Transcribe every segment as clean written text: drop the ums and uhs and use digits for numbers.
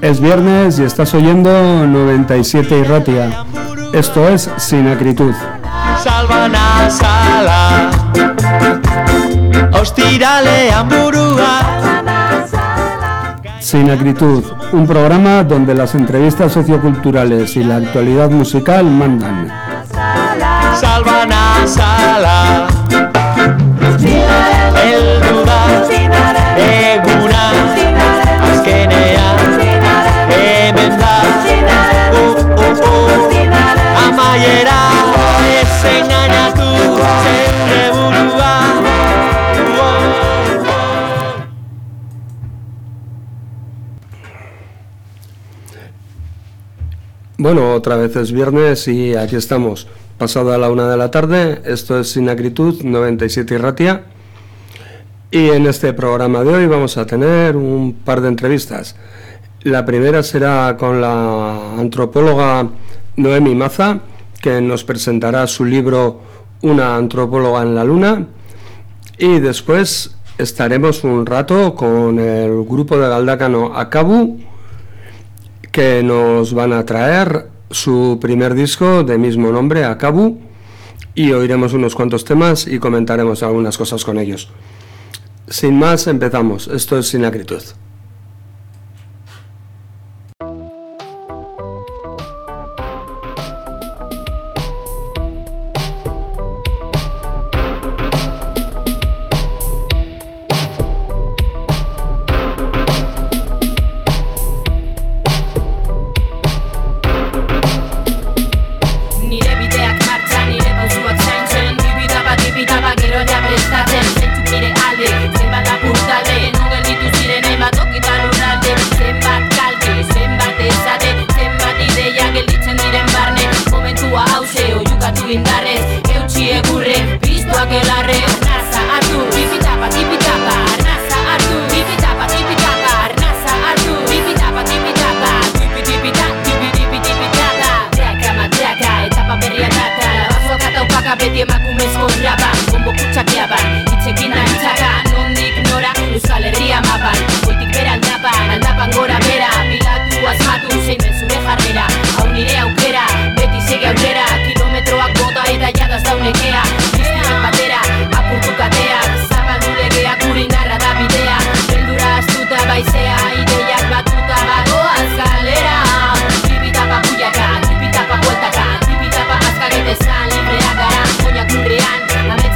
Es viernes y estás oyendo 97 Irratia. Esto es Sin Acritud. Salbana sala Ostiralean burua. Sin Acritud, un programa donde las entrevistas socioculturales y la actualidad musical mandan. Salbana sala Elduda Eguna Azkenea Hemen da Amaiera Ez engainatu zeure burua. Bueno, otra vez es viernes y aquí estamos. Pasada la 1 de la tarde, esto es Sin Acritud, 97 Irratia. Y en este programa de hoy vamos a tener un par de entrevistas. La primera será con la antropóloga Noemi Maza, que nos presentará su libro Una antropóloga en la luna. Y después estaremos un rato con el grupo de Galdakano Akabu, que nos van a traer su primer disco de mismo nombre, Akabu, y oiremos unos cuantos temas y comentaremos algunas cosas con ellos. Sin más, empezamos. Esto es Sin Acritud. Libreak gara, oinak urrean,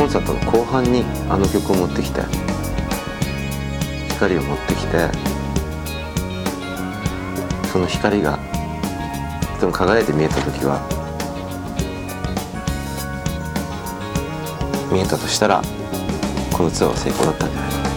コンサートの後半にあの曲を持ってきて、光を持ってきて、その光がその輝いて見えた時は、見えたとしたらこのツアーは成功だったんじゃないかな。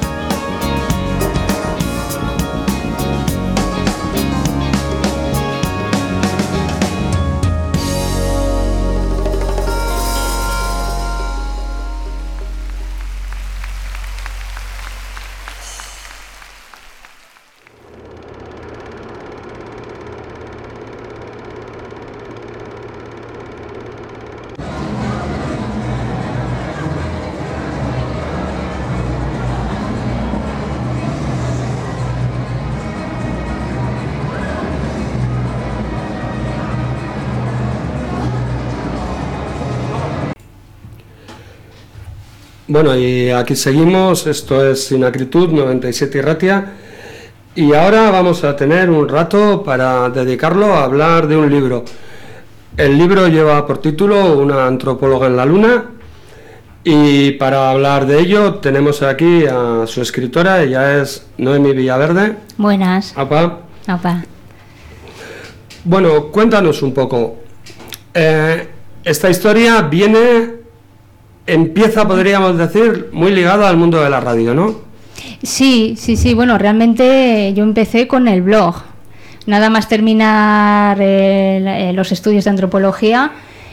Bueno, y aquí seguimos, esto es Sin Acritud, 97 Irratia, y ahora vamos a tener un rato para dedicarlo a hablar de un libro. El libro lleva por título Una antropóloga en la luna, y para hablar de ello tenemos aquí a su escritora, ella es Noemi Villaverde. Buenas. Apa. Apa. Bueno, cuéntanos un poco. Esta historia empieza, podríamos decir, muy ligada al mundo de la radio, ¿no? Sí. Bueno, realmente yo empecé con el blog. Nada más terminar los estudios de antropología,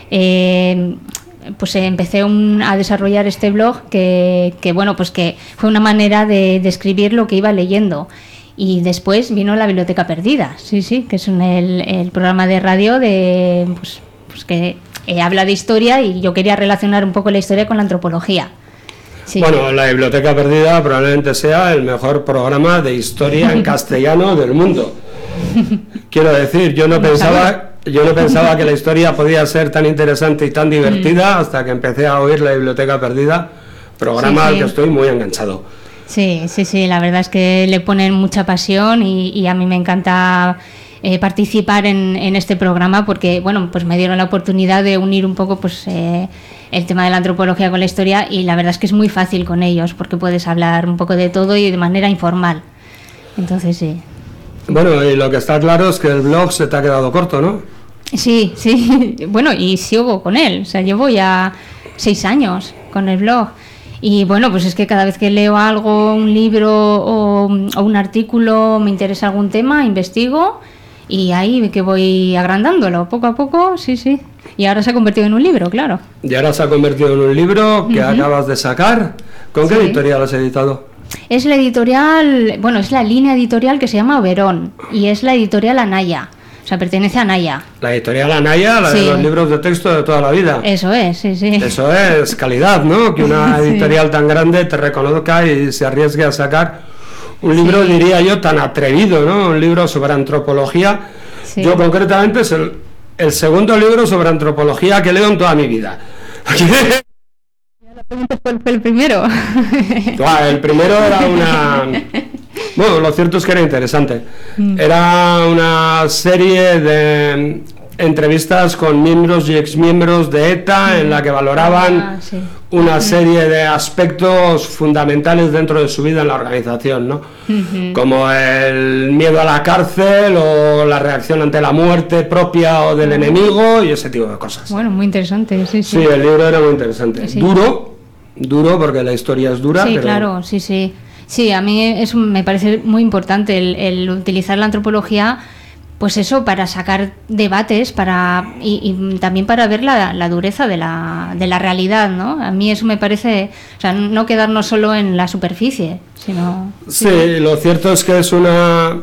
pues empecé a desarrollar este blog que fue una manera de escribir lo que iba leyendo. Y después vino La Biblioteca Perdida, que es el programa de radio que habla de historia, y yo quería relacionar un poco la historia con la antropología. Sí. Bueno, La Biblioteca Perdida probablemente sea el mejor programa de historia en castellano del mundo. Quiero decir, yo no pensaba que la historia podía ser tan interesante y tan divertida hasta que empecé a oír La Biblioteca Perdida, programa al que estoy muy enganchado. Sí, la verdad es que le ponen mucha pasión y a mí me encanta participar en este programa porque, bueno, pues me dieron la oportunidad de unir un poco el tema de la antropología con la historia, y la verdad es que es muy fácil con ellos porque puedes hablar un poco de todo y de manera informal. Entonces, sí. Bueno, y lo que está claro es que el blog se te ha quedado corto, ¿no? Sí. Bueno, y sigo con él. O sea, llevo ya 6 años con el blog. Y bueno, pues es que cada vez que leo algo, un libro o un artículo, me interesa algún tema, investigo, y ahí que voy agrandándolo poco a poco, sí. Y ahora se ha convertido en un libro, claro. Y ahora se ha convertido en un libro que acabas de sacar. ¿Con qué editorial has editado? Es la editorial, bueno, es la línea editorial que se llama Oberón, y es la editorial Anaya. O sea, pertenece a Anaya. La editorial Anaya, la de los libros de texto de toda la vida. Eso es, sí. Eso es calidad, ¿no? Que una editorial tan grande te reconozca y se arriesgue a sacar un libro, diría yo, tan atrevido, ¿no? Un libro sobre antropología. Sí. Yo concretamente es el segundo libro sobre antropología que leo en toda mi vida. La pregunta fue el primero. El primero era una... Bueno, lo cierto es que era interesante. Era una serie de entrevistas con miembros y exmiembros de ETA en la que valoraban una serie de aspectos fundamentales dentro de su vida en la organización, ¿no? Como el miedo a la cárcel o la reacción ante la muerte propia o del enemigo y ese tipo de cosas. Bueno, muy interesante, sí. Sí, el libro era muy interesante. Sí. Duro porque la historia es dura. Sí, pero... claro, sí. Sí, a mí eso me parece muy importante, el utilizar la antropología, pues eso, para sacar debates, y también para ver la dureza de la realidad, ¿no? A mí eso me parece, o sea, no quedarnos solo en la superficie, sino... Sí, lo cierto es que es una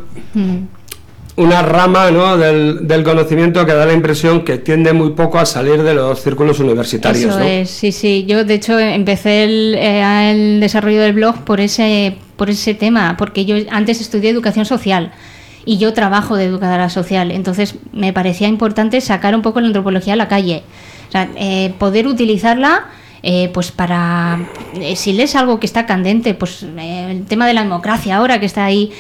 rama, ¿no?, del conocimiento que da la impresión que tiende muy poco a salir de los círculos universitarios. Eso, ¿no? es, sí. Yo, de hecho, empecé el desarrollo del blog por ese tema, porque yo antes estudié educación social y yo trabajo de educadora social, entonces me parecía importante sacar un poco la antropología a la calle, o sea, poder utilizarla pues para, si lees algo que está candente, pues el tema de la democracia ahora que está ahí,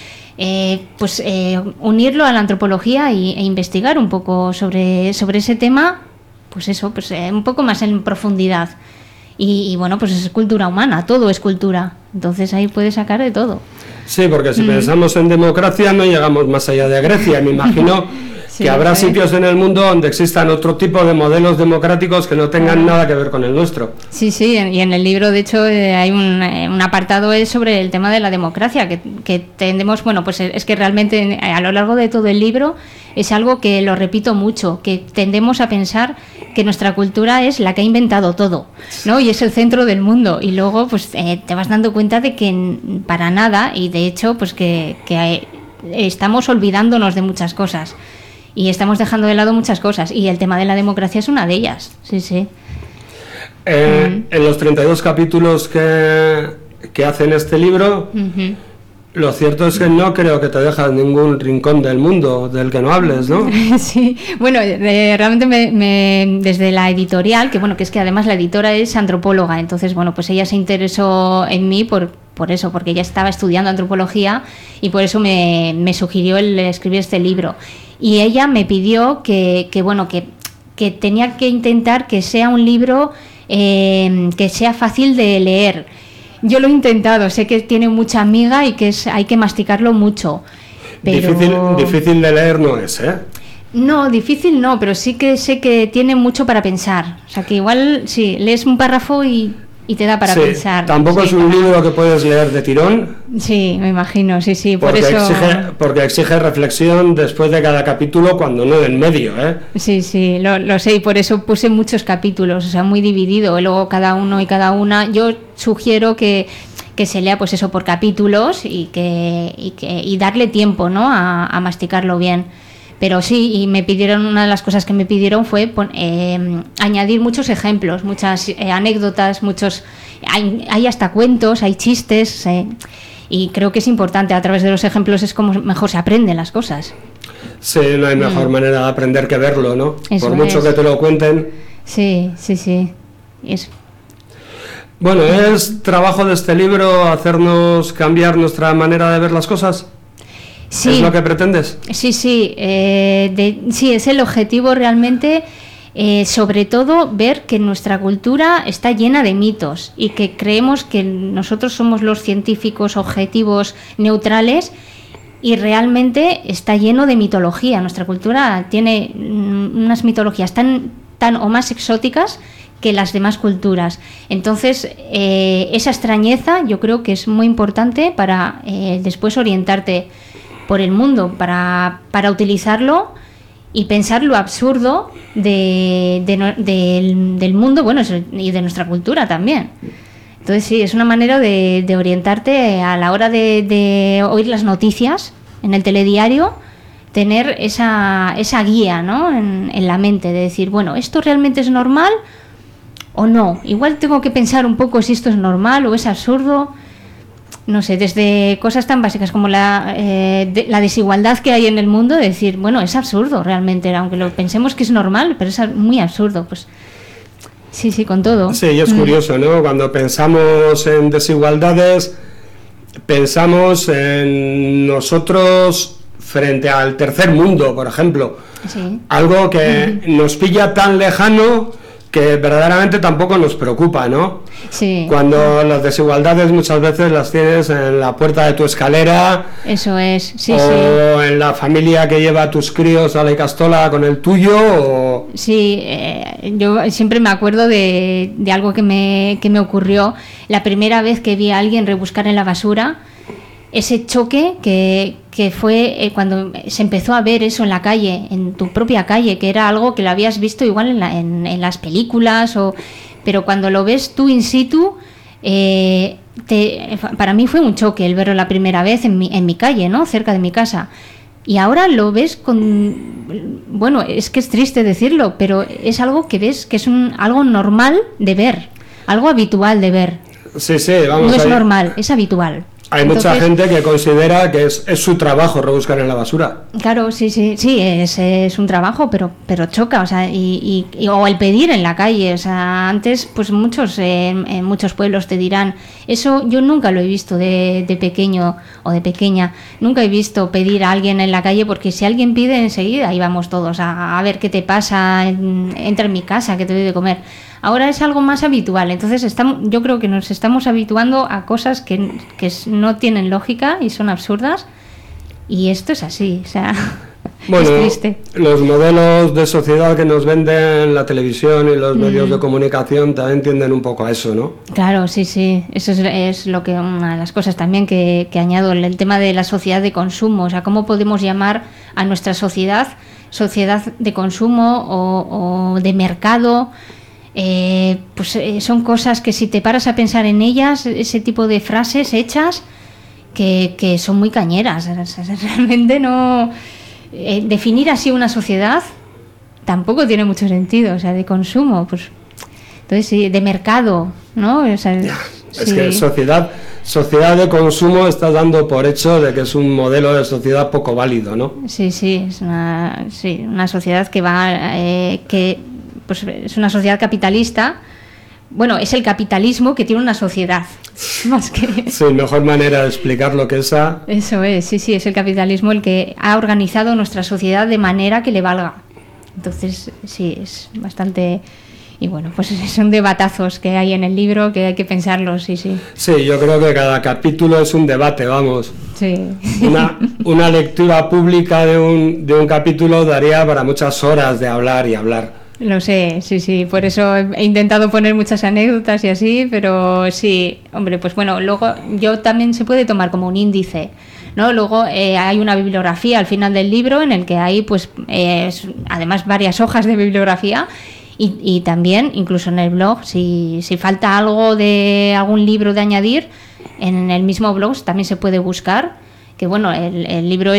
unirlo a la antropología e investigar un poco sobre ese tema, pues eso, un poco más en profundidad. Y bueno, pues es cultura humana, todo es cultura. Entonces ahí puedes sacar de todo. Sí, porque si pensamos en democracia no llegamos más allá de Grecia. Me imagino Sí, que habrá sitios en el mundo donde existan otro tipo de modelos democráticos que no tengan nada que ver con el nuestro. Sí, y en el libro, de hecho, hay un apartado sobre el tema de la democracia, que tendemos, bueno, pues es que realmente a lo largo de todo el libro es algo que lo repito mucho, que tendemos a pensar que nuestra cultura es la que ha inventado todo, ¿no? Y es el centro del mundo, y luego pues te vas dando cuenta de que para nada, y de hecho pues que estamos olvidándonos de muchas cosas. Y estamos dejando de lado muchas cosas. Y el tema de la democracia es una de ellas. Sí. En los 32 capítulos que hacen este libro, lo cierto es que no creo que te dejas ningún rincón del mundo del que no hables, ¿no? Sí, bueno, realmente desde la editorial, que es que además la editora es antropóloga, entonces, bueno, pues ella se interesó en mí por eso, porque ella estaba estudiando antropología y por eso me sugirió el escribir este libro. Y ella me pidió que tenía que intentar que sea un libro que sea fácil de leer. Yo lo he intentado, sé que tiene mucha miga y que hay que masticarlo mucho. Pero... Difícil de leer no es, ¿eh? No, difícil no, pero sí que sé que tiene mucho para pensar. O sea, que igual, sí, lees un párrafo y te da para pensar. Tampoco es un libro que puedes leer de tirón. Sí, me imagino, sí, por porque eso... porque exige reflexión después de cada capítulo, cuando no en medio, ¿eh? Sí, lo sé, y por eso puse muchos capítulos, o sea, muy dividido, y luego cada uno y cada una. Yo sugiero que se lea pues eso por capítulos y darle tiempo, ¿no?, a masticarlo bien. Pero sí, y una de las cosas que me pidieron fue añadir muchos ejemplos, muchas anécdotas, hay hasta cuentos, hay chistes, y creo que es importante, a través de los ejemplos es como mejor se aprenden las cosas. Sí, no hay mejor manera de aprender que verlo, ¿no? Eso por mucho que te lo cuenten. Sí. Eso. Bueno, ¿es trabajo de este libro hacernos cambiar nuestra manera de ver las cosas? Sí. ¿Es lo que pretendes? Sí, sí, es el objetivo realmente, sobre todo ver que nuestra cultura está llena de mitos y que creemos que nosotros somos los científicos objetivos neutrales y realmente está lleno de mitología. Nuestra cultura tiene unas mitologías tan o más exóticas que las demás culturas. Entonces, esa extrañeza yo creo que es muy importante para después orientarte por el mundo, para utilizarlo y pensar lo absurdo del mundo, bueno, y de nuestra cultura también. Entonces sí, es una manera de orientarte a la hora de oír las noticias en el telediario, tener esa guía, ¿no?, en la mente, de decir, bueno, ¿esto realmente es normal o no? Igual tengo que pensar un poco si esto es normal o es absurdo. No sé, desde cosas tan básicas como la desigualdad que hay en el mundo, de decir, bueno, es absurdo realmente, aunque lo pensemos que es normal, pero es muy absurdo, pues sí, con todo. Sí, y es curioso, ¿no? Cuando pensamos en desigualdades, pensamos en nosotros frente al tercer mundo, por ejemplo. Sí. Algo que nos pilla tan lejano que verdaderamente tampoco nos preocupa, ¿no? Sí. Cuando las desigualdades muchas veces las tienes en la puerta de tu escalera. Eso es, sí. En la familia que lleva a tus críos a la Icastola con el tuyo. Sí, yo siempre me acuerdo de algo que me ocurrió la primera vez que vi a alguien rebuscar en la basura. Ese choque que fue cuando se empezó a ver eso en la calle, en tu propia calle, que era algo que lo habías visto igual en las películas, pero cuando lo ves tú in situ, para mí fue un choque el verlo la primera vez en mi calle, ¿no?, cerca de mi casa. Y ahora lo ves bueno, es que es triste decirlo, pero es algo que ves que es algo normal de ver, algo habitual de ver. Sí, vamos. No es normal, es habitual. Hay mucha gente que considera que es su trabajo rebuscar en la basura. Claro, sí, es un trabajo, pero choca, o sea, o el pedir en la calle, o sea, antes, pues en muchos pueblos te dirán, eso yo nunca lo he visto de pequeño o de pequeña, nunca he visto pedir a alguien en la calle, porque si alguien pide enseguida, ahí vamos todos a ver qué te pasa, entra en mi casa, que te doy de comer. Ahora es algo más habitual. Entonces yo creo que nos estamos habituando a cosas que no tienen lógica y son absurdas. Y esto es así, o sea, bueno, es triste. Los modelos de sociedad que nos venden la televisión y los medios de comunicación también tienden un poco a eso, ¿no? Claro, sí, sí. Eso es lo que una de las cosas también que añado, el tema de la sociedad de consumo. O sea, ¿cómo podemos llamar a nuestra sociedad de consumo o de mercado? Son cosas que si te paras a pensar en ellas, ese tipo de frases hechas que son muy cañeras. Realmente no... definir así una sociedad tampoco tiene mucho sentido, o sea, de consumo, pues entonces sí, de mercado, ¿no? O sea, es que sociedad de consumo estás dando por hecho de que es un modelo de sociedad poco válido, ¿no? Sí, es una sociedad que es una sociedad capitalista. Bueno, es el capitalismo que tiene una sociedad, más que... Sí, mejor manera de explicarlo que esa... Eso es, sí, es el capitalismo el que ha organizado nuestra sociedad de manera que le valga. Entonces, sí, es bastante... Y bueno, pues son debatazos que hay en el libro que hay que pensarlos, sí. Sí, yo creo que cada capítulo es un debate, vamos. Sí. Una lectura pública de un capítulo daría para muchas horas de hablar y hablar. Lo sé, sí, por eso he intentado poner muchas anécdotas y así, pero sí, hombre, pues bueno, luego también se puede tomar como un índice, ¿no? Luego hay una bibliografía al final del libro en el que hay, pues, además varias hojas de bibliografía y también, incluso en el blog, si falta algo de algún libro de añadir, en el mismo blog también se puede buscar. Que bueno, el libro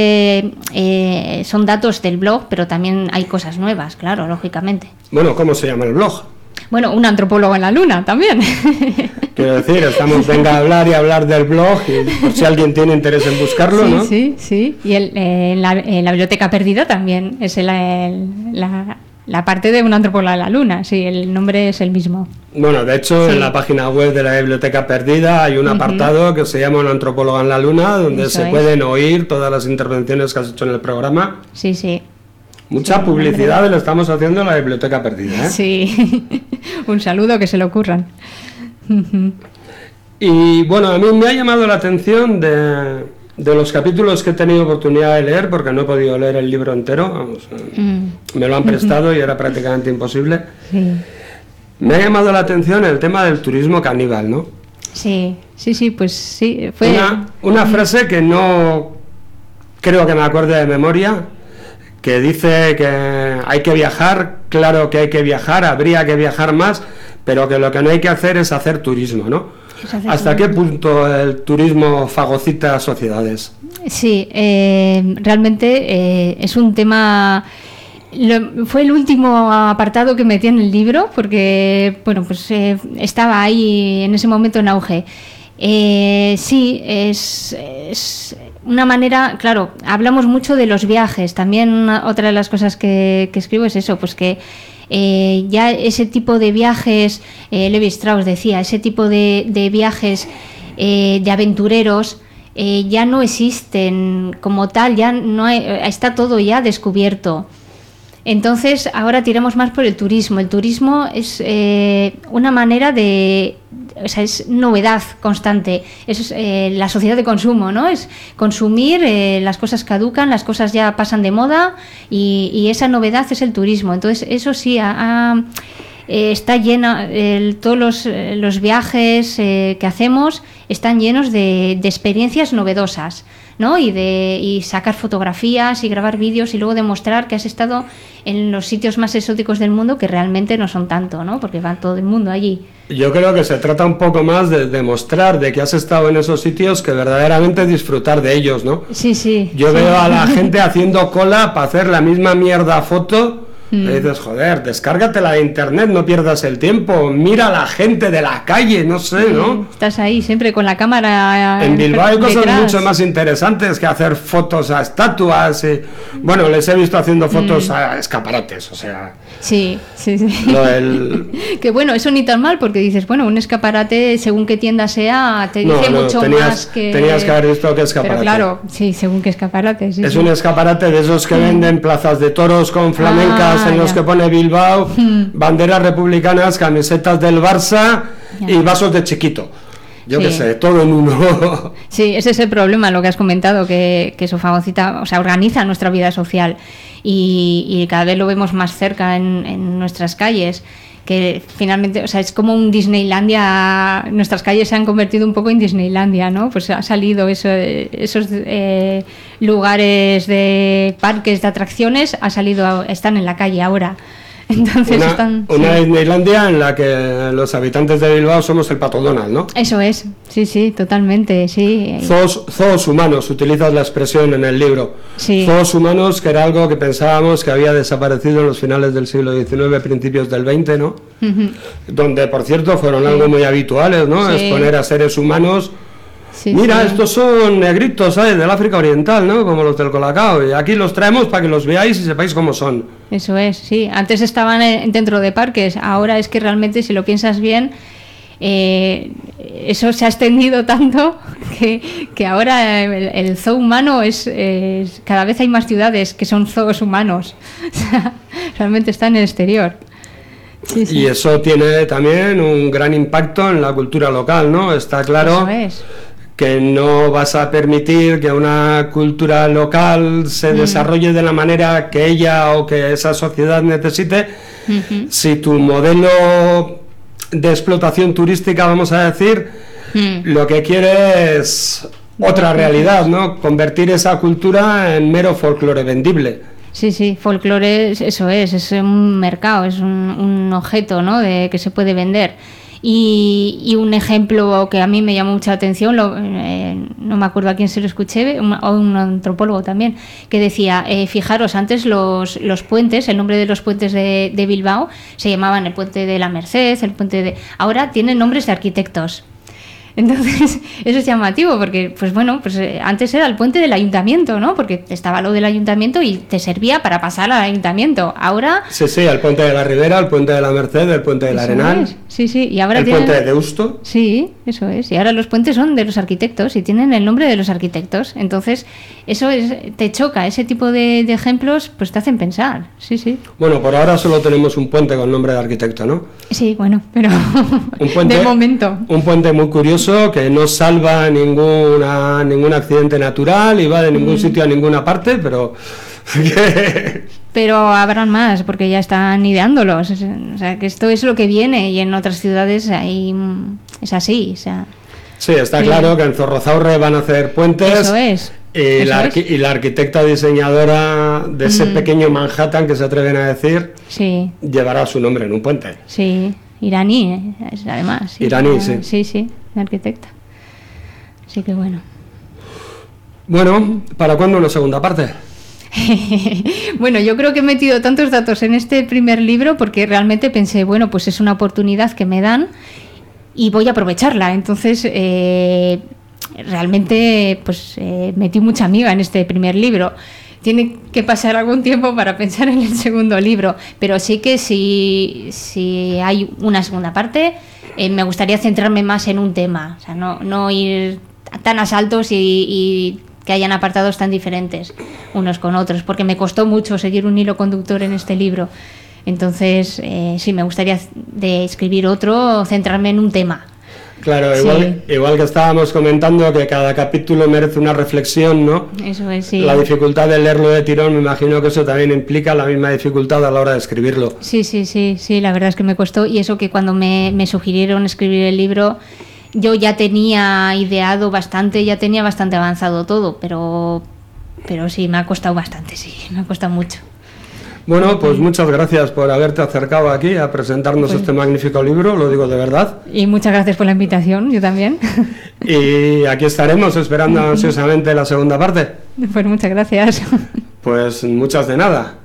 son datos del blog, pero también hay cosas nuevas, claro, lógicamente. Bueno, ¿cómo se llama el blog? Bueno, un antropólogo en la luna también. Quiero decir, venga a hablar y hablar del blog, y por si alguien tiene interés en buscarlo, ¿no? Sí. Y en la biblioteca perdida también es la parte de un antropólogo en la luna, sí, el nombre es el mismo. Bueno, de hecho, en la página web de la Biblioteca Perdida hay un apartado que se llama Un antropólogo en la luna, donde se pueden oír todas las intervenciones que has hecho en el programa. Sí. Mucha publicidad le estamos haciendo en la Biblioteca Perdida, ¿eh? Sí, un saludo, que se le ocurran. Y bueno, a mí me ha llamado la atención de los capítulos que he tenido oportunidad de leer, porque no he podido leer el libro entero, vamos, me lo han prestado y era prácticamente imposible. Sí. Me ha llamado la atención el tema del turismo caníbal, ¿no? Sí, pues sí. Fue una frase que no creo que me acuerde de memoria, que dice que hay que viajar, claro que hay que viajar, habría que viajar más, pero que lo que no hay que hacer es hacer turismo, ¿no? ¿Hasta qué punto el turismo fagocita sociedades? Sí, realmente es un tema... Fue el último apartado que metí en el libro porque, bueno, pues estaba ahí en ese momento en auge. Sí, es una manera, claro, hablamos mucho de los viajes. También otra de las cosas que escribo es eso, pues que ya ese tipo de viajes, Levi Strauss decía, ese tipo de viajes de aventureros ya no existen como tal, ya no hay, está todo ya descubierto. Entonces ahora tiramos más por el turismo. El turismo es una manera o sea, es novedad constante. Es la sociedad de consumo, ¿no? Es consumir, las cosas caducan, las cosas ya pasan de moda y esa novedad es el turismo. Entonces eso sí está llena, todos los viajes que hacemos están llenos de experiencias novedosas, ¿no? Y sacar fotografías y grabar vídeos y luego demostrar que has estado en los sitios más exóticos del mundo, que realmente no son tanto, ¿no? Porque va todo el mundo allí. Yo creo que se trata un poco más de demostrar de que has estado en esos sitios, que verdaderamente disfrutar de ellos, ¿no? Sí. Yo veo a la gente haciendo cola para hacer la misma mierda foto. Y dices, joder, descárgatela de internet, no pierdas el tiempo, mira a la gente de la calle, no sé, ¿no? Estás ahí siempre con la cámara. En Bilbao hay cosas detrás. mucho más interesantes que hacer fotos a estatuas. Bueno, les he visto haciendo fotos a escaparates, o sea... Sí. Que bueno, eso ni tan mal, porque dices, bueno, un escaparate, según qué tienda sea, te dice mucho más que... Tenías que haber visto qué escaparate. Pero claro, sí, según qué escaparate. Sí, es un escaparate de esos que venden plazas de toros con flamencas en los que pone Bilbao, banderas republicanas, camisetas del Barça y vasos de chiquito. Yo qué sé, todo en uno. Sí, ese es el problema, lo que has comentado, que eso fagocita, o sea, organiza nuestra vida social y cada vez lo vemos más cerca en nuestras calles, que finalmente, o sea, es como un Disneylandia, nuestras calles se han convertido un poco en Disneylandia, ¿no? Pues ha salido esos lugares de parques, de atracciones, están en la calle ahora. Entonces una Disneylandia en la que los habitantes de Bilbao somos el Pato Donald, ¿no? Eso es, sí, totalmente, sí. Zoos humanos, utilizas la expresión en el libro. Sí. Zoos humanos, que era algo que pensábamos que había desaparecido en los finales del siglo XIX, principios del XX, ¿no? Donde, por cierto, fueron algo muy habituales, ¿no? Sí. Exponer a seres humanos. Sí, mira, estos son negritos, ¿sabes? Del África Oriental, ¿no? Como los del Colacao. Y aquí los traemos para que los veáis y sepáis cómo son. Eso es, sí. Antes estaban dentro de parques. Ahora es que realmente, si lo piensas bien, eso se ha extendido tanto que ahora el zoo humano es cada vez hay más ciudades que son zoos humanos. O sea, realmente está en el exterior. Sí. Y eso tiene también un gran impacto en la cultura local, ¿no? Está claro. Eso es. Que no vas a permitir que una cultura local se desarrolle de la manera que ella o que esa sociedad necesite si tu modelo de explotación turística, vamos a decir, lo que quiere es otra realidad, ¿no? Convertir esa cultura en mero folclore vendible. Sí, folclore, eso es un mercado, es un objeto, ¿no? Que se puede vender. Y un ejemplo que a mí me llamó mucha atención, no me acuerdo a quién se lo escuché, o un antropólogo también, que decía, fijaros, antes los puentes, el nombre de los puentes de Bilbao se llamaban el puente de la Merced, ahora tienen nombres de arquitectos. Entonces, eso es llamativo porque, pues bueno, antes era el puente del ayuntamiento, ¿no? Porque estaba lo del ayuntamiento y te servía para pasar al ayuntamiento. Ahora... Sí, el puente de la Ribera, el puente de la Merced, el puente del Arenal. Sí, y ahora el puente de Deusto. Sí, eso es. Y ahora los puentes son de los arquitectos y tienen el nombre de los arquitectos. Entonces, te choca. Ese tipo de ejemplos, pues te hacen pensar. Sí. Bueno, por ahora solo tenemos un puente con nombre de arquitecto, ¿no? Sí, bueno, pero un puente, de momento. Un puente muy curioso que no salva ningún accidente natural y va de ningún sitio a ninguna parte, pero... Pero habrán más, porque ya están ideándolos. O sea, que esto es lo que viene y en otras ciudades es así. O sea, sí, está claro que en Zorrozaurre van a hacer puentes. Eso es. Y la arquitecta diseñadora de ese pequeño Manhattan que se atreven a decir, llevará su nombre en un puente. Sí, iraní, además. Sí, iraní, sí, la arquitecta. Así que bueno. Bueno, ¿para cuándo una segunda parte? Bueno, yo creo que he metido tantos datos en este primer libro porque realmente pensé, bueno, pues es una oportunidad que me dan y voy a aprovecharla. Entonces, realmente, pues metí mucha amiga en este primer libro. Tiene que pasar algún tiempo para pensar en el segundo libro, pero sí que si hay una segunda parte, me gustaría centrarme más en un tema, o sea, no ir tan a saltos y que hayan apartados tan diferentes unos con otros, porque me costó mucho seguir un hilo conductor en este libro. Entonces, sí, me gustaría de escribir otro, centrarme en un tema. Claro, igual que estábamos comentando que cada capítulo merece una reflexión, ¿no? Eso es, sí. La dificultad de leerlo de tirón, me imagino que eso también implica la misma dificultad a la hora de escribirlo. Sí, la verdad es que me costó, y eso que cuando me sugirieron escribir el libro, yo ya tenía ideado bastante, ya tenía bastante avanzado todo, pero sí, me ha costado bastante, sí, me ha costado mucho. Bueno, pues muchas gracias por haberte acercado aquí a presentarnos este magnífico libro, lo digo de verdad. Y muchas gracias por la invitación, yo también. Y aquí estaremos esperando ansiosamente la segunda parte. Pues muchas gracias. Pues muchas de nada.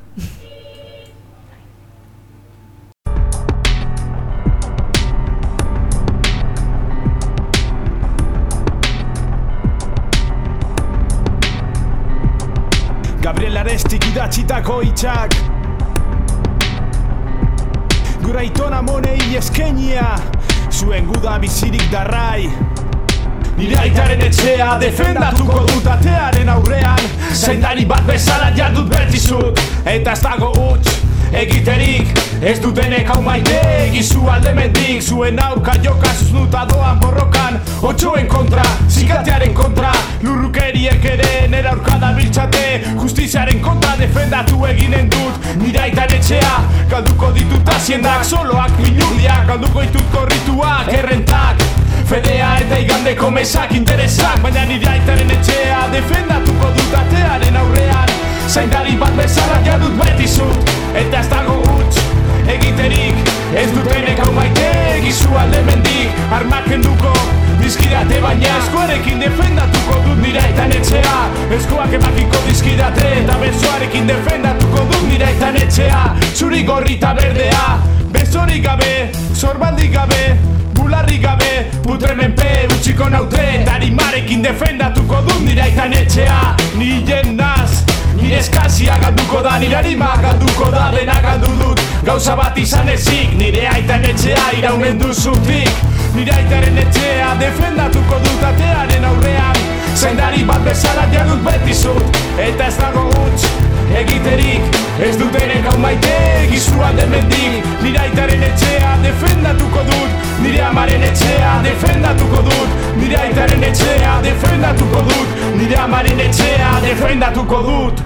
Gabriel Arestik idatzitako hitzak gure aitona monei eskenia zuen guda bizirik darrai nire aitaren etxea defendatuko dut atearen aurrean zaindari bat bezala jardut bertizut eta ez dago huts egiterik ez dutenek hau maite. Gizu alde mendik, zuen aurka joka zuznuta doan borrokan. Otxoen kontra, zikatearen kontra, lurrukeriek ere nera aurka da biltzate. Justiziaren kontra defendatu eginen dut, nire aitan etxea galduko ditut haziendak, soloak minurdiak, galduko ditut korrituak, errentak, fedea eta igandeko mesak interesak. Baina nire aitaren etxea defendatuko dut atearen aurrean, zaindari bat bezala jadut beti zut, eta ez dago huts egiterik ez dutenek hau maite. Gizu alde mendik, armak kenduko dizkidate, baina eskoarekin defendatuko dut nire aitan etxea. Eskoak emakiko dizkidate eta besoarekin defendatuko dut nire aitan etxea. Zuri gorri eta berdea, besorik gabe, zorbaldik gabe, bularrik gabe, putremenpe utxiko naute, darimarekin defendatuko dut nire aitan etxea. Nien naz, nire eskazia galduko da, nire harima galduko da, dena galdu dut gauza bat izan ezik. Nire aitan etxea iraunen duzutik, nire aitaren etxea defendatuko dut atearen aurrean, zaindari bat bezala jadut beti zut, eta ez dago huts egiterik ez dutenek hau maite. Gizu alde mendik, nire aitaren etxea defendatuko dut, nire amaren etxea defendatuko dut, nire aitaren etxea defendatuko dut, nire amaren etxea defendatuko dut.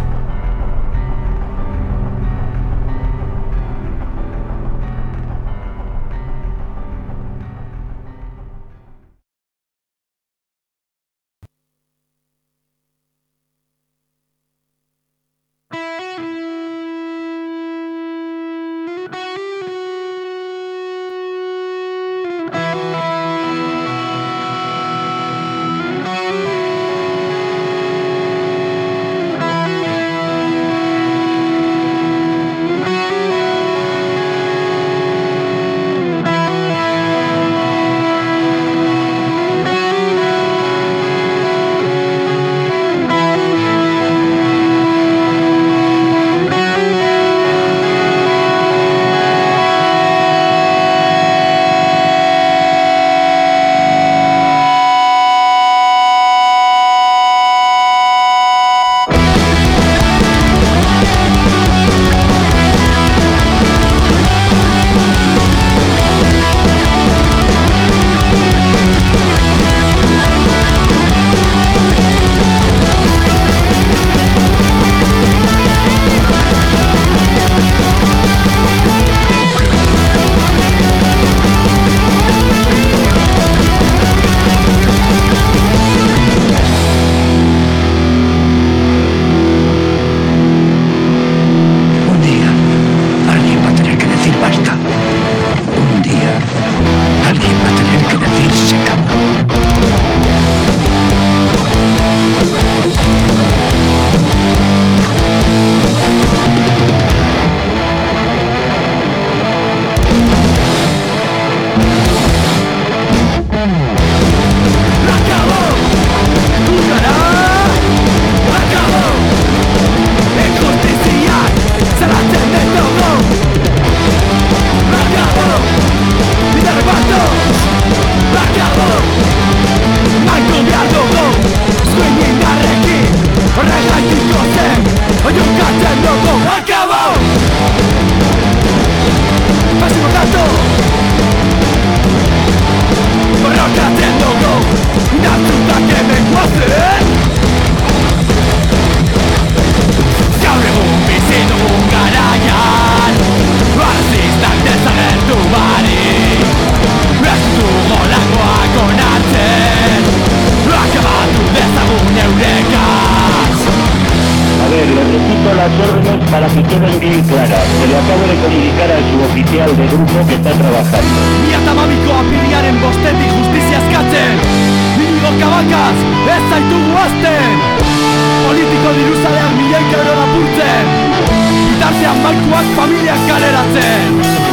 Para que queden bien claras, se le acabo de comunicar al suboficial de grupo que está trabajando. Mia tamamiko apiriaren bostetik justizia eskatzen, Inigo Kabakaz, ez zaitugu azten. Politiko diruzaleak milioika euro lapurtzen, bitartean bankuak familiak kaleratzen.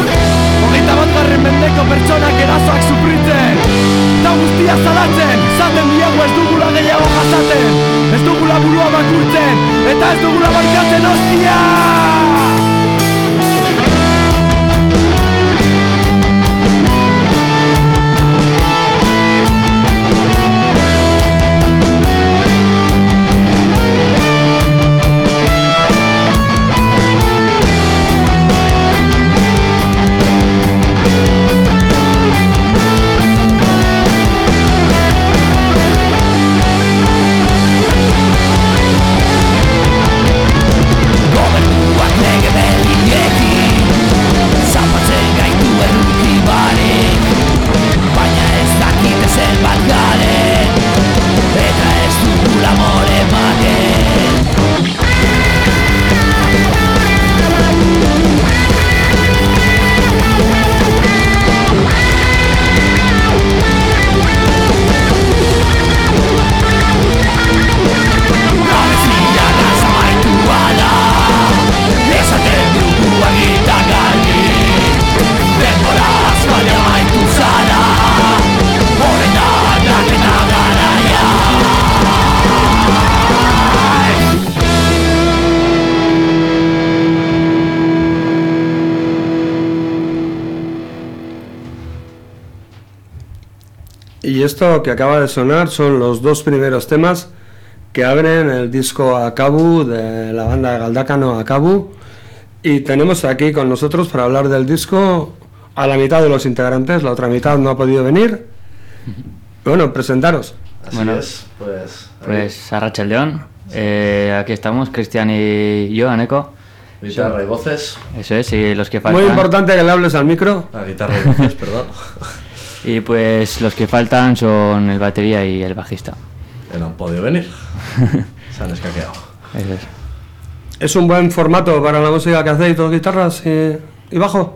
21. mendeko pertsonak erasoak sufritzen, eta guztia zalatzen, zaten diegu ez dugula gehiago jasaten, ez dugula burua bakurtzen, eta ez dugula barkatzen hostia! Y esto que acaba de sonar son los 2 primeros temas que abren el disco Akabu de la banda de Galdácano Akabu. Y tenemos aquí con nosotros para hablar del disco a la mitad de los integrantes, la otra mitad no ha podido venir. Bueno, presentaros. Así bueno, es, pues Arratsaldeon, aquí estamos, Cristian y yo, Aneco. Guitarra y voces. Eso es, y los que faltan... Muy importante que le hables al micro. La guitarra y voces, perdón. Y pues los que faltan son el batería y el bajista. Que no han podido venir. Se han escaqueado. Eso es. ¿Es un buen formato para la música que hacéis, dos guitarras y bajo?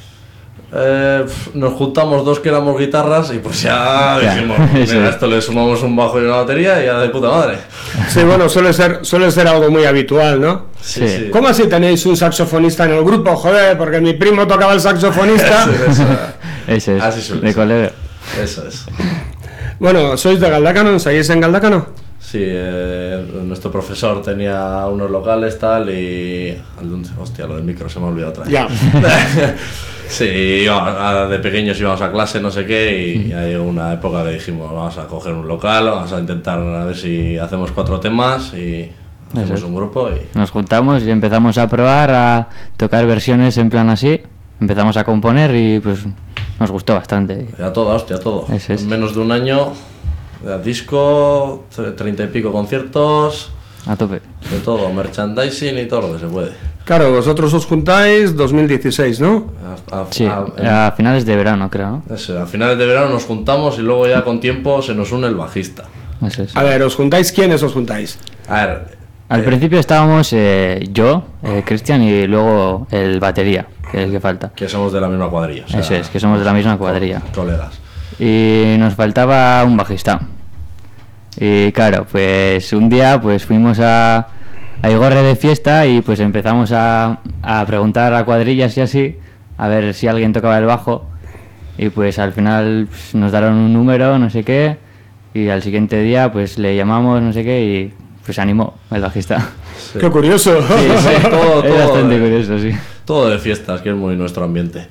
Nos juntamos 2 que éramos guitarras y pues ya dijimos, eso mira, es. esto le sumamos un bajo y una batería y ya de puta madre. Sí, bueno, suele ser algo muy habitual, ¿no? Sí. ¿Cómo así tenéis un saxofonista en el grupo? Joder, porque mi primo tocaba el saxofonista. Eso es, Así suele de ser. colega. Eso es. Bueno, ¿sois de Galdácano? ¿Seguís en Galdácano? Sí, nuestro profesor tenía unos locales tal y... Hostia, lo del micro se me ha olvidado otra vez. Ya. Sí, de pequeños íbamos a clase, no sé qué, y ya llegó una época que dijimos, vamos a coger un local, vamos a intentar a ver si hacemos 4 temas y hacemos Eso es. un grupo y... Nos juntamos y empezamos a probar a tocar versiones en plan así. Empezamos a componer y pues nos gustó bastante. Ya todo, hostia, todo. Eso es. En menos de un año, disco, 30 y pico conciertos, A tope. de todo, merchandising y todo lo que se puede. Claro, vosotros os juntáis 2016, ¿no? Sí, a finales de verano creo, ¿no? Eso, a finales de verano nos juntamos y luego ya con tiempo se nos une el bajista. Eso es. A ver, ¿os juntáis? ¿Quiénes os juntáis? A ver, Al principio estábamos yo, Cristian y luego el batería, que es el que falta. que somos de la misma cuadrilla. o sea, Eso es, que somos de la misma cuadrilla. Colegas. Y nos faltaba un bajista. Y claro, pues un día pues fuimos a Igorre de fiesta y pues empezamos a preguntar a cuadrillas y así, a ver si alguien tocaba el bajo. Y pues al final pues, nos dieron un número, no sé qué, y al siguiente día pues le llamamos, no sé qué, y pues se animó el bajista. Sí. ¡Qué curioso! Sí, todo, Es bastante curioso, sí. todo de fiestas, que es muy nuestro ambiente.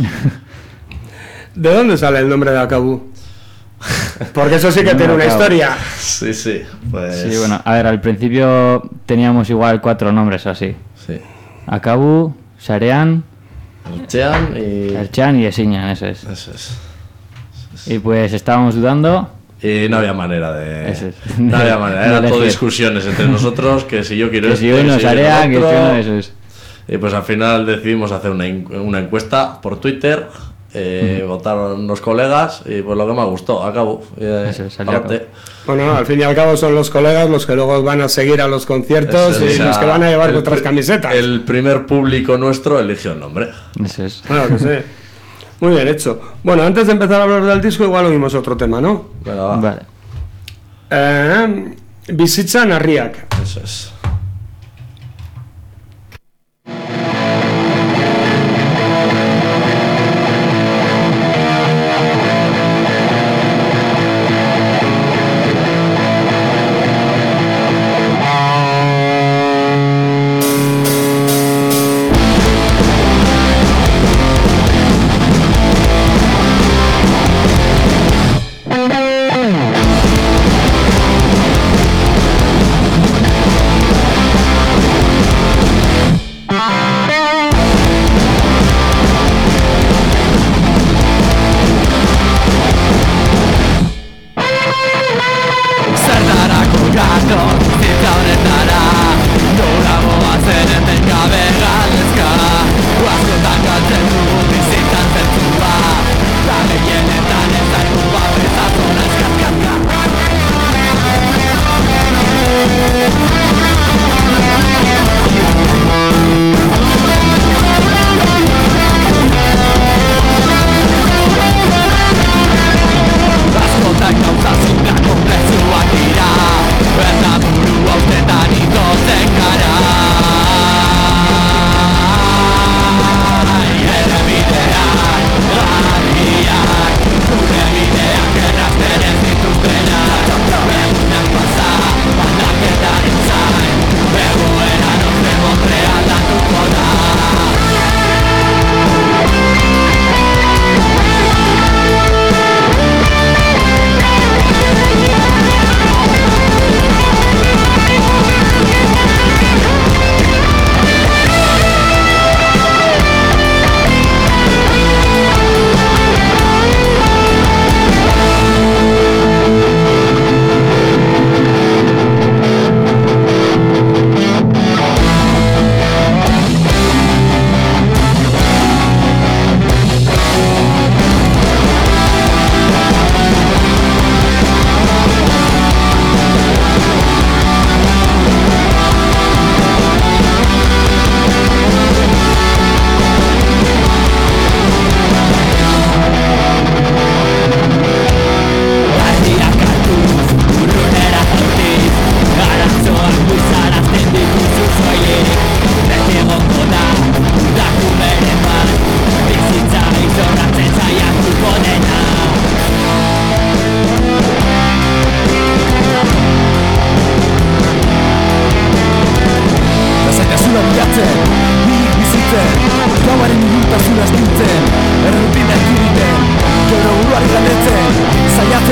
¿De dónde sale el nombre de Akabu? Porque eso sí que tiene una Akabu. historia. Sí, sí, pues... Sí, bueno, a ver, al principio teníamos igual 4 nombres así. Sí. Akabu, Sarean, Chean y... Erchan y Esiñan, eso es. Eso es. Y pues estábamos dudando. Y no había manera de... Eso es. No había manera, De eran todo elegir. discusiones entre nosotros, que si yo quiero Que esto, si uno si yo Sarean, que quiero si otro. uno, eso es. Y pues al final decidimos hacer una encuesta por Twitter, votaron unos colegas y pues lo que me gustó, acabo. Eso, salió a cabo. Bueno, al fin y al cabo son los colegas los que luego van a seguir a los conciertos y los que van a llevar vuestras camisetas. El primer público nuestro eligió el nombre. Eso es. Claro que sí. Muy bien hecho. Bueno, antes de empezar a hablar del disco, igual oímos otro tema, ¿no? Venga, va. Vale. Bizitza Narriak. Eso es. Thank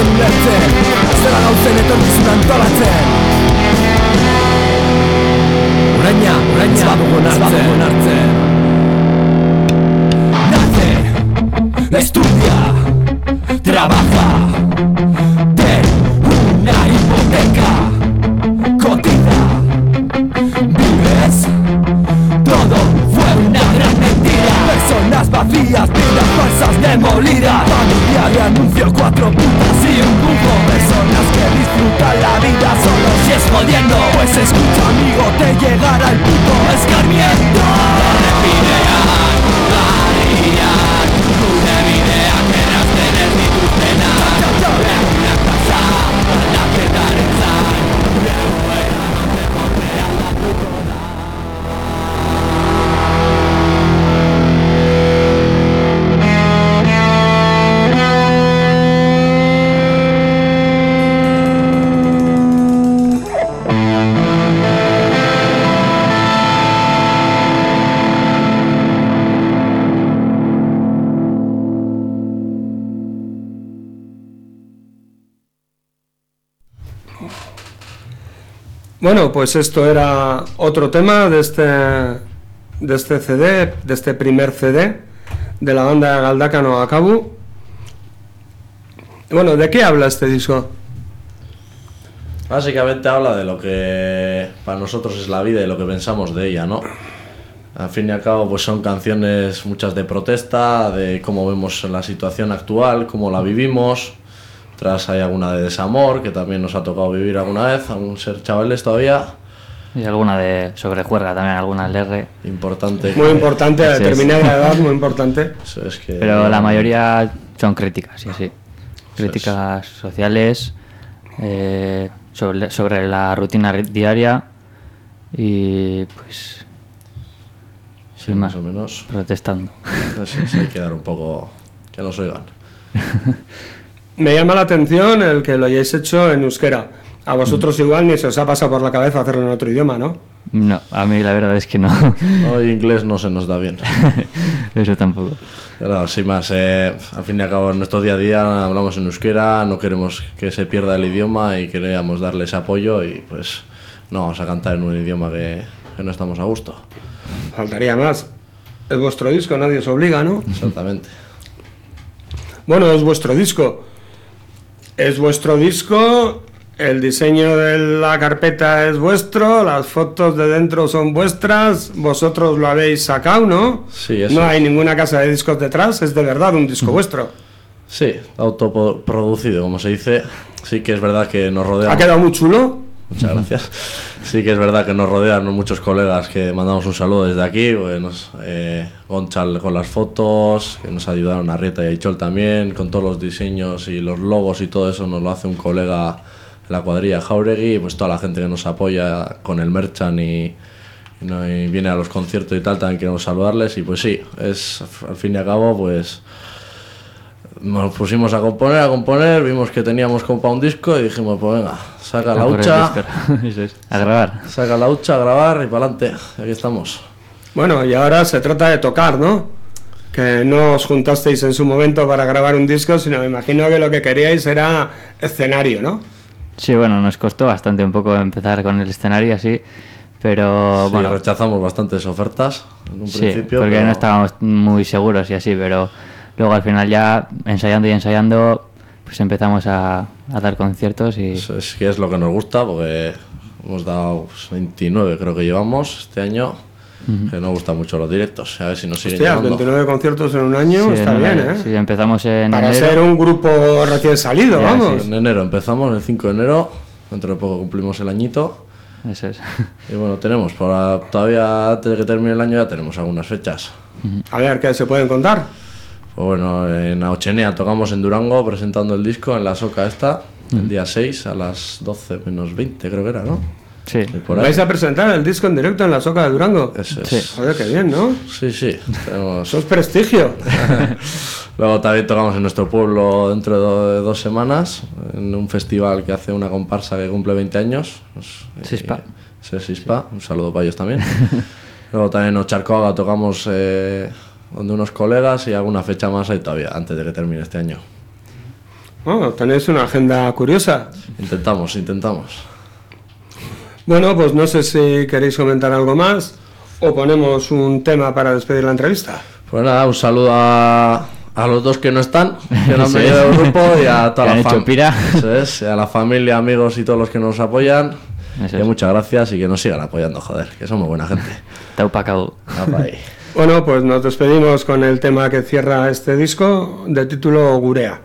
zen ulertzen Zela gauzen etorkizun antolatzen Oraina badugun hartzen Nace, estudia, trabaja Ten una hipoteca Cotiza, vives Todo fue una gran mentira Personas vacías, vidas falsas demolidas Familia de anuncio, 4 putas y un buco Personas que disfrutan la vida solo si es jodiendo Pues escucha amigo, te llegará el puto escarmiento Respirean, harían una idea que las tener ni tus penas Una casa a la que dar el sal Bueno, pues esto era otro tema de este CD, de este primer CD de la banda Galdakano Akabu. Bueno, ¿de qué habla este disco? Básicamente habla de lo que para nosotros es la vida y lo que pensamos de ella, ¿no? Al fin y al cabo, pues son canciones muchas de protesta, de cómo vemos la situación actual, cómo la vivimos. Tras hay alguna de desamor, que también nos ha tocado vivir alguna vez, aún ser chavales todavía. Y alguna de sobre juerga también, alguna del R. Importante. Muy importante, a determinada edad, muy importante. Eso es que, pero la mayoría son críticas, y así. Críticas sociales, sobre la rutina diaria y pues... Sí, más o menos. Protestando. Sí, hay que dar un poco... que nos oigan. Me llama la atención el que lo hayáis hecho en euskera. A vosotros igual ni se os ha pasado por la cabeza hacerlo en otro idioma, ¿no? No, a mí la verdad es que no. Hoy inglés no se nos da bien. Eso tampoco. Pero sin más, al fin y al cabo en nuestro día a día hablamos en euskera, no queremos que se pierda el idioma y queríamos darle ese apoyo y pues no vamos a cantar en un idioma que no estamos a gusto. Faltaría más. Es vuestro disco, nadie os obliga, ¿no? Exactamente. Bueno, es vuestro disco. Es vuestro disco, el diseño de la carpeta es vuestro, las fotos de dentro son vuestras, vosotros lo habéis sacado, ¿no? Sí, eso. No hay ninguna casa de discos detrás, es de verdad un disco vuestro. Sí, autoproducido, como se dice. Sí que es verdad que nos rodean... ¿Ha quedado muy chulo? Muchas gracias. Sí que es verdad que nos rodean muchos colegas que mandamos un saludo desde aquí. Pues Gonchal con las fotos, que nos ayudaron a Rieta y a Ichol también, con todos los diseños y los logos y todo eso nos lo hace un colega en la cuadrilla Jauregui, y pues toda la gente que nos apoya con el merchan y viene a los conciertos y tal, también queremos saludarles. Y pues sí, es al fin y al cabo pues... Nos pusimos a componer, vimos que teníamos para un disco y dijimos, pues venga, saca la hucha, a grabar. Saca la hucha, a grabar y para adelante, aquí estamos. Bueno, y ahora se trata de tocar, ¿no? Que no os juntasteis en su momento para grabar un disco, sino me imagino que lo que queríais era escenario, ¿no? Sí, bueno, nos costó bastante un poco empezar con el escenario así, pero sí, bueno... rechazamos bastantes ofertas en un principio. Porque no estábamos muy seguros y así, pero... Luego al final ya ensayando pues empezamos a dar conciertos y... Eso es que es lo que nos gusta, porque hemos dado 29 creo que llevamos este año, que nos gustan mucho los directos, a ver si nos siguen llevando. 29 conciertos en un año, sí, está bien, ¿eh? Sí, empezamos en para enero. Ser un grupo recién salido, ya, vamos. Sí, en enero empezamos, el 5 de enero, dentro de poco cumplimos el añito. Eso es. Y bueno, tenemos, todavía antes de que termine el año ya tenemos algunas fechas. A ver, ¿qué se pueden contar? Pues bueno, en Aochenea tocamos en Durango presentando el disco en la Soca esta, el día 6 a las 12 menos 20 creo que era, ¿no? Sí. ¿Vais a presentar el disco en directo en la Soca de Durango? Eso es. Sí. Joder, qué bien, ¿no? Sí, sí. Tenemos... Eso es prestigio. Luego también tocamos en nuestro pueblo dentro de 2 semanas, en un festival que hace una comparsa que cumple 20 años. Sispa. Sispa, un saludo para ellos también. Luego también en Ocharcoaga tocamos... donde unos colegas y alguna fecha más hay todavía, antes de que termine este año. Oh, tenéis una agenda curiosa. Intentamos. Bueno, pues no sé si queréis comentar algo más o ponemos un tema para despedir la entrevista. Pues nada, un saludo a los dos que no están, que no han venido del grupo, y a toda la familia. A la familia, amigos y todos los que nos apoyan. Que muchas gracias y que nos sigan apoyando, joder, que somos buena gente. Bueno, pues nos despedimos con el tema que cierra este disco, de título Gurea.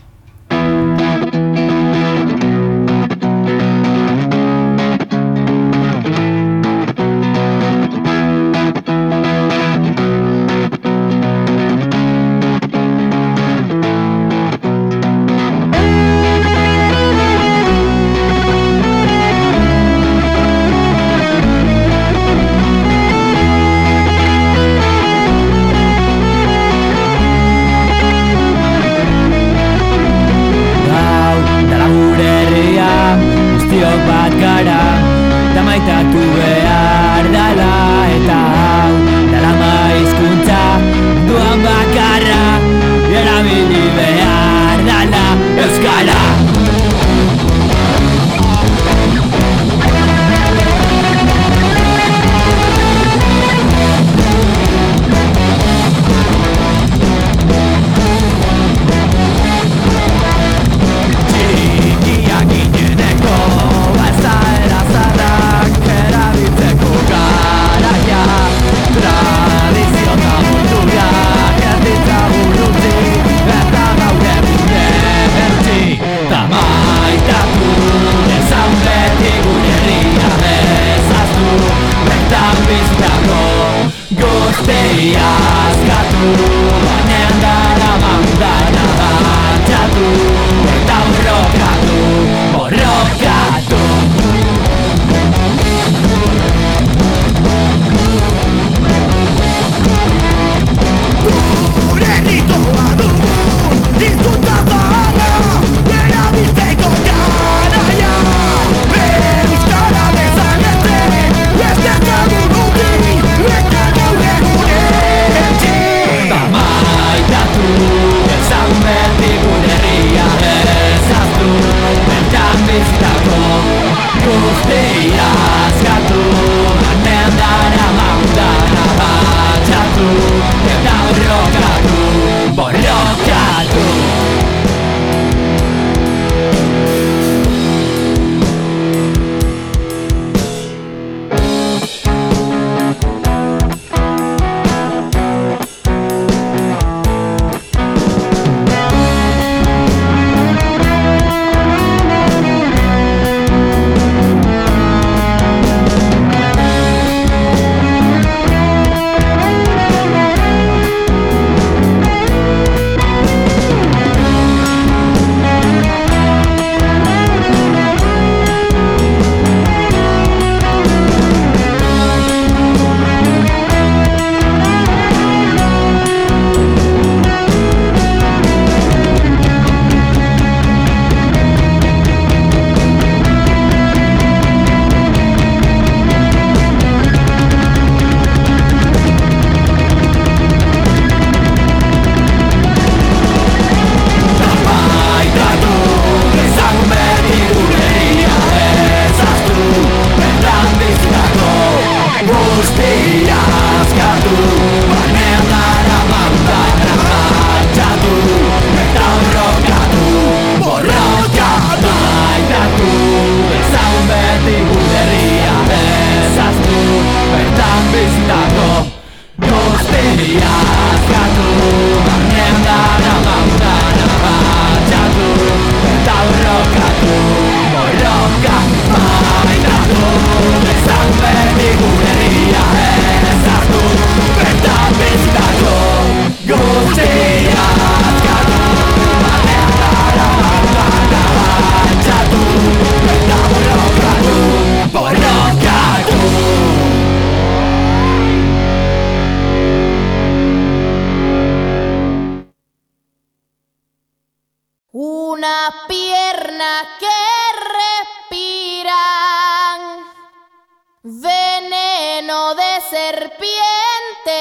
Una pierna que respiran veneno de serpiente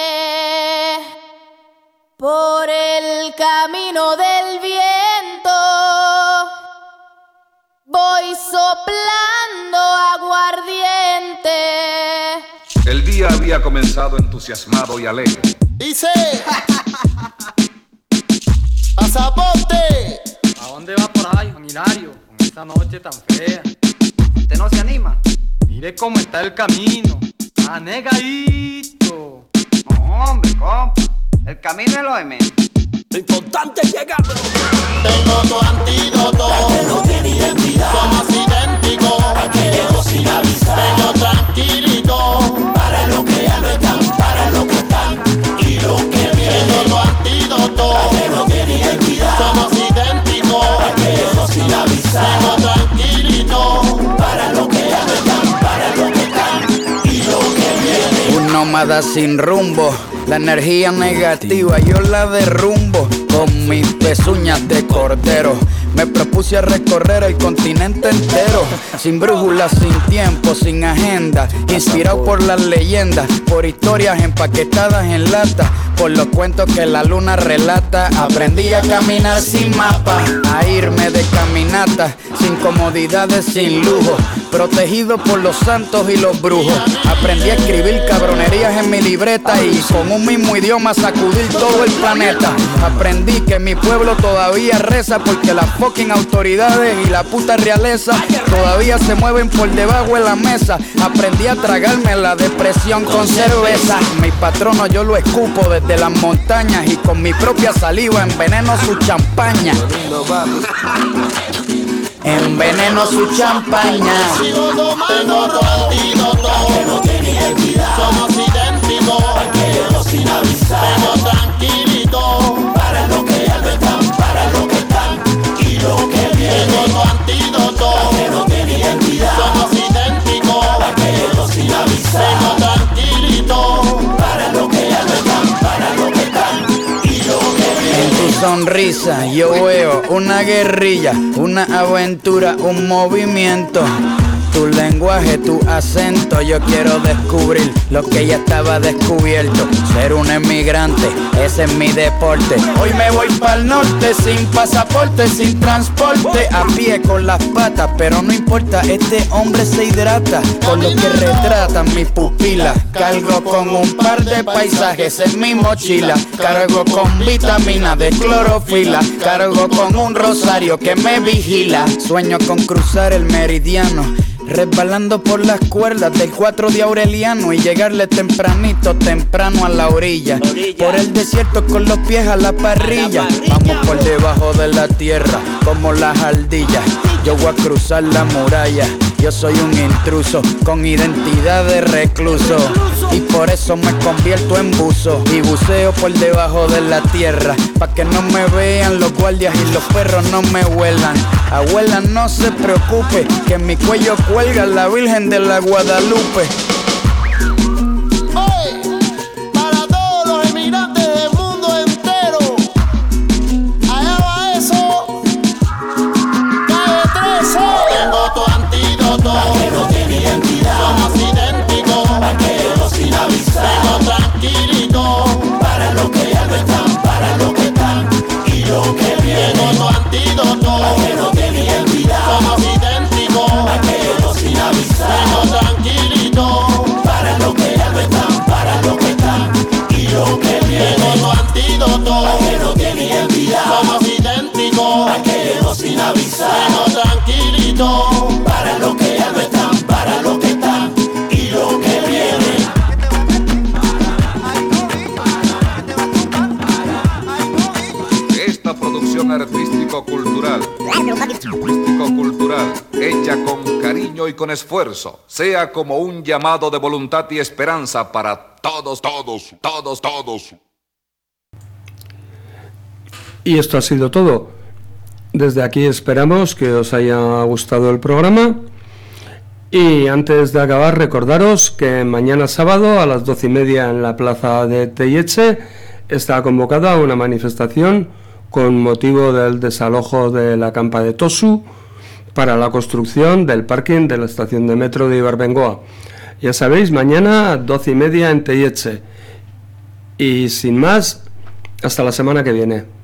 por el camino del viento. soplando aguardiente. El día había comenzado entusiasmado y alegre. Dice: ¡pasaporte! ¿A dónde va por ahí, Juan Hilario? Con esta noche tan fea. ¿Usted no se anima? Mire cómo está el camino. Anegadito. No, hombre, compa. El camino es lo de menos. Lo importante es llegar. Tengo tu antídoto. Que no tiene identidad. Somos idénticos. Aquellos sin avisar. Tengo tranquilito. Para lo que ya no están. Para lo que están. Y lo que viene. Tengo tu antídoto. Que no tiene identidad. Somos idénticos. Aquellos sin avisar. Tengo tranquilito. Para lo que ya no están. Para lo que están. Y lo que viene. Un nómada sin rumbo. La energía negativa yo la derrumbo con mis pezuñas de cordero. Me propuse a recorrer el continente entero, sin brújula, sin tiempo, sin agenda, inspirado por las leyendas, por historias empaquetadas en lata, por los cuentos que la luna relata. Aprendí a caminar sin mapa, a irme de caminata, sin comodidades, sin lujo, protegido por los santos y los brujos. Aprendí a escribir cabronerías en mi libreta y con un mismo idioma sacudir todo el planeta. Aprendí que mi pueblo todavía reza porque las fucking autoridades y la puta realeza todavía se mueven por debajo de la mesa. Aprendí a tragarme la depresión con cerveza. Mi patrono yo lo escupo desde las montañas y con mi propia saliva enveneno su champaña. Enveneno su champaña. Sigo tomando tu antídoto. Que no tiene identidad. Somos idénticos. Aquellos sin avisar. Tengo tranquilito. Para lo que ya no están. Para lo que están. Y lo que viene. Tengo tu antídoto. Que no tiene identidad. Somos idénticos. Aquellos sin avisar. Tengo tranquilito. Para lo que ya no están. Para lo que están. Y lo que viene. En tu sonrisa yo veo una guerrilla, una aventura, un movimiento. Tu lenguaje, tu acento, yo quiero descubrir lo que ya estaba descubierto. Ser un emigrante, ese es mi deporte. Hoy me voy pa'l norte, sin pasaporte, sin transporte, a pie con las patas, pero no importa, este hombre se hidrata con lo que retratan mis pupilas. Cargo con un par de paisajes en mi mochila, cargo con vitamina de clorofila, cargo con un rosario que me vigila. Sueño con cruzar el meridiano, resbalando por las cuerdas del 4 de Aureliano y llegarle tempranito, temprano a la orilla. Por el desierto con los pies a la parrilla. Vamos por debajo de la tierra como las ardillas. Yo voy a cruzar la muralla. Yo soy un intruso con identidad de recluso y por eso me convierto en buzo y buceo por debajo de la tierra pa' que no me vean los guardias y los perros no me huelan. Abuela, no se preocupe que en mi cuello cuelga la Virgen de la Guadalupe. Para todos los emigrantes del mundo entero, allá va eso. Calle 13. Tengo tu antídoto. Que no tiene identidad. Somos idénticos. Aquellos sin avisar. Tengo tranquilito. Para lo que ya no están. Para lo que están. Y lo que viene. Tengo tu antídoto. Que no tiene identidad. Somos idénticos. Aquellos sin avisar. Tengo tranquilito. Para lo que ya no están. Para lo que están. Y lo que viene. Tengo tu antídoto. Que no tiene identidad. Somos idénticos. Aquellos sin avisar. Tengo tranquilito. Para lo que ya no están. Para lo que están. Y lo que viene. Esta producción artístico-cultural, hecha con cariño y con esfuerzo, sea como un llamado de voluntad y esperanza para todos. Y esto ha sido todo. Desde aquí esperamos que os haya gustado el programa. Y antes de acabar, recordaros que mañana sábado a las 12:30 en la plaza de Telleche está convocada una manifestación con motivo del desalojo de la campa de Tosu para la construcción del parking de la estación de metro de Ibarbengoa. Ya sabéis, mañana 12:30 en Telleche. Y sin más, hasta la semana que viene.